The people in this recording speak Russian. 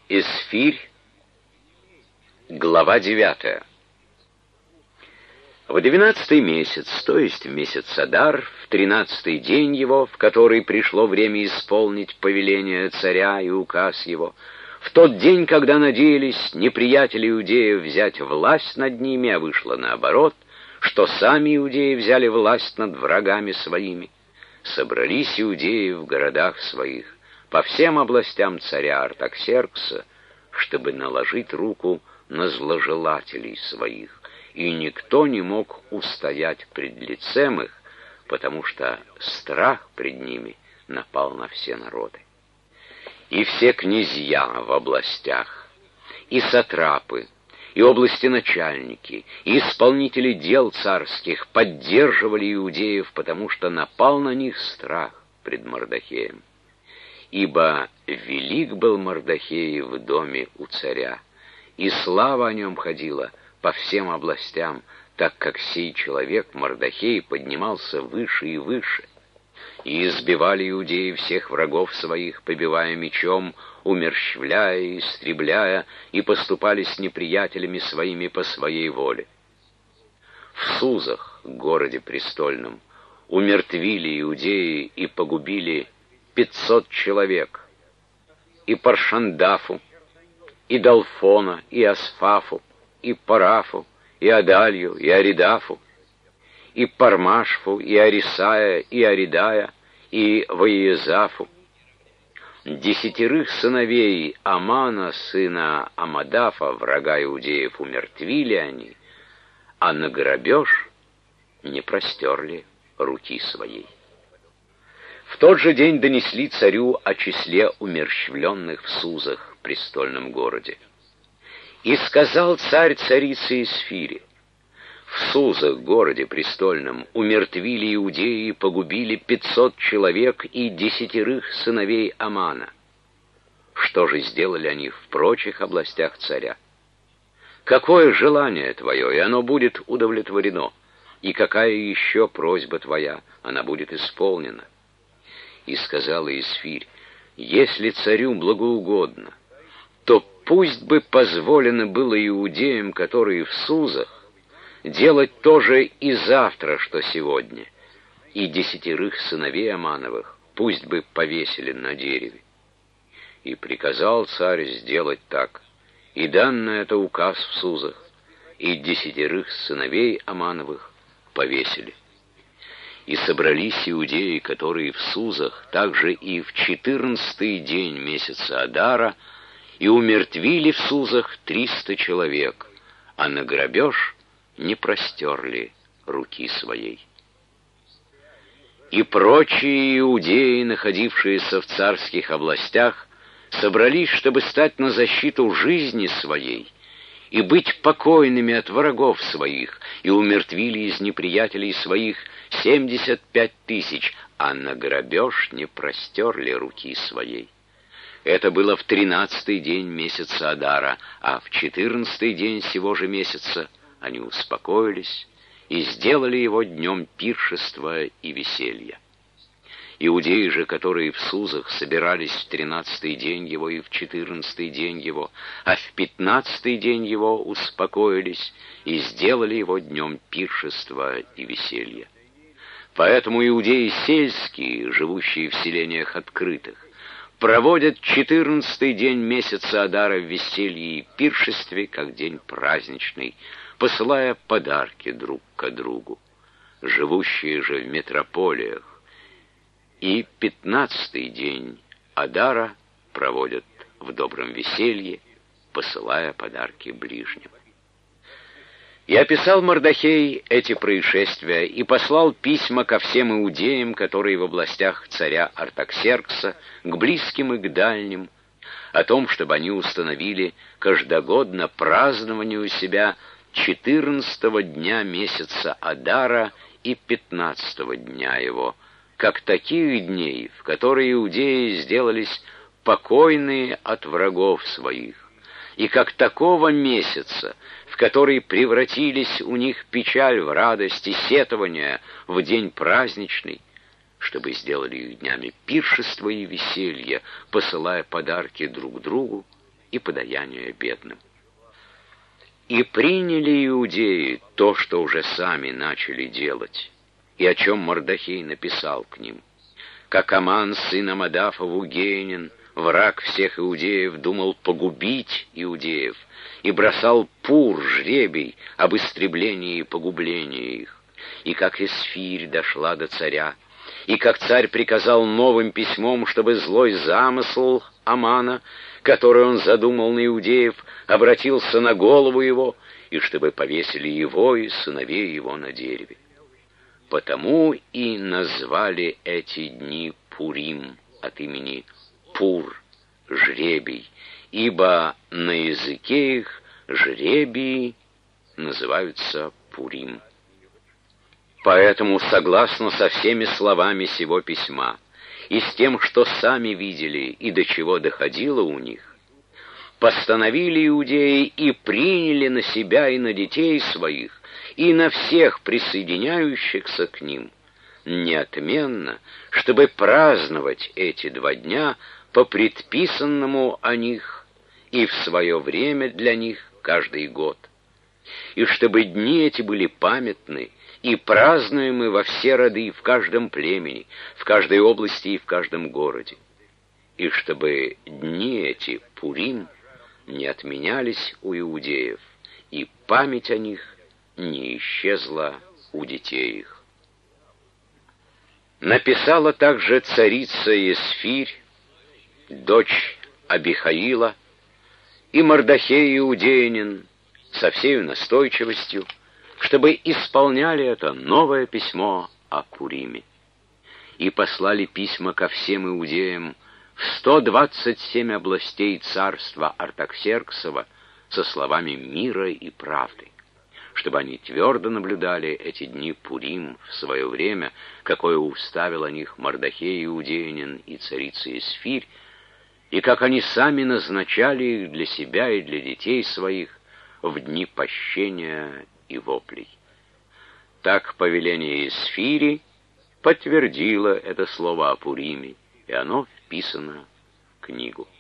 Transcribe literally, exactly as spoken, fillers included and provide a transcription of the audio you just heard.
Эсфирь, глава девятая. В двенадцатый месяц, то есть в месяц Адар, в тринадцатый день его, в который пришло время исполнить повеление царя и указ его, в тот день, когда надеялись неприятели иудеев взять власть над ними, а вышло наоборот, что сами иудеи взяли власть над врагами своими, собрались иудеи в городах своих, по всем областям царя Артаксеркса, чтобы наложить руку на зложелателей своих, и никто не мог устоять пред лицем их, потому что страх пред ними напал на все народы. И все князья в областях, и сатрапы, и областеначальники, и исполнители дел царских поддерживали иудеев, потому что напал на них страх пред Мордохеем. Ибо велик был Мордохей в доме у царя, и слава о нем ходила по всем областям, так как сей человек, Мордохей, поднимался выше и выше. И избивали иудеи всех врагов своих, побивая мечом, умерщвляя и истребляя, и поступали с неприятелями своими по своей воле. В Сузах, городе престольном, умертвили иудеи и погубили пятьсот человек, и Паршандафу, и Далфона, и Асфафу, и Парафу, и Адалью, и Аридафу, и Пармашфу, и Арисая, и Аридая, и Ваиезафу. Десятерых сыновей Амана, сына Амадафа, врага иудеев, умертвили они, а на грабеж не простерли руки своей. В тот же день донесли царю о числе умерщвленных в Сузах, престольном городе. И сказал царь царице Эсфире: в Сузах, городе престольном, умертвили иудеи и погубили пятьсот человек и десятерых сыновей Амана. Что же сделали они в прочих областях царя? Какое желание твое, и оно будет удовлетворено, и какая еще просьба твоя, она будет исполнена. И сказала Эсфирь: если царю благоугодно, то пусть бы позволено было иудеям, которые в Сузах, делать то же и завтра, что сегодня, и десятерых сыновей Амановых пусть бы повесили на дереве. И приказал царь сделать так, и дан на это указ в Сузах, и десятерых сыновей Амановых повесили. И собрались иудеи, которые в Сузах, также и в четырнадцатый день месяца Адара, и умертвили в Сузах триста человек, а на грабеж не простерли руки своей. И прочие иудеи, находившиеся в царских областях, собрались, чтобы стать на защиту жизни своей и быть покойными от врагов своих, и умертвили из неприятелей своих семьдесят пять тысяч, а на грабеж не простерли руки своей. Это было в тринадцатый день месяца Адара, а в четырнадцатый день сего же месяца они успокоились и сделали его днем пиршества и веселья. Иудеи же, которые в Сузах собирались в тринадцатый день его и в четырнадцатый день его, а в пятнадцатый день его успокоились и сделали его днем пиршества и веселья. Поэтому иудеи сельские, живущие в селениях открытых, проводят четырнадцатый день месяца Адара в веселье и пиршестве, как день праздничный, посылая подарки друг к другу. Живущие же в метрополиях и пятнадцатый день Адара проводят в добром веселье, посылая подарки ближним. И описал Мордохей эти происшествия и послал письма ко всем иудеям, которые в областях царя Артаксеркса, к близким и к дальним, о том, чтобы они установили каждогодно празднование у себя четырнадцатого дня месяца Адара и пятнадцатого дня его, как таких дней, в которые иудеи сделались покойные от врагов своих, и как такого месяца, в который превратились у них печаль в радость и сетование в день праздничный, чтобы сделали их днями пиршества и веселья, посылая подарки друг другу и подаяние бедным. И приняли иудеи то, что уже сами начали делать, и о чем Мордохей написал к ним. Как Аман, сын Амадафа Вугенин, враг всех иудеев, думал погубить иудеев, и бросал пур, жребий, об истреблении и погублении их. И как Эсфирь дошла до царя, и как царь приказал новым письмом, чтобы злой замысл Амана, который он задумал на иудеев, обратился на голову его, и чтобы повесили его и сыновей его на дереве. Потому и назвали эти дни Пурим от имени Пур, жребий, ибо на языке их жребии называются Пурим. Поэтому, согласно со всеми словами сего письма, и с тем, что сами видели и до чего доходило у них, постановили иудеи и приняли на себя и на детей своих, и на всех присоединяющихся к ним, неотменно, чтобы праздновать эти два дня по предписанному о них и в свое время для них каждый год, и чтобы дни эти были памятны и празднуемы во все роды, в каждом племени, в каждой области и в каждом городе, и чтобы дни эти, Пурим, не отменялись у иудеев, и память о них не исчезла у детей их. Написала также царица Есфирь, дочь Абихаила, и Мордохей иудеянин со всею настойчивостью, чтобы исполняли это новое письмо о Пуриме. И послали письма ко всем иудеям в сто двадцать семь областей царства Артаксерксова со словами мира и правды, чтобы они твердо наблюдали эти дни Пурим в свое время, какое уставил о них Мордохей иудеянин и царица Есфирь, и как они сами назначали их для себя и для детей своих в дни пощения и воплей. Так повеление Есфири подтвердило это слово о Пуриме, и оно вписано в книгу.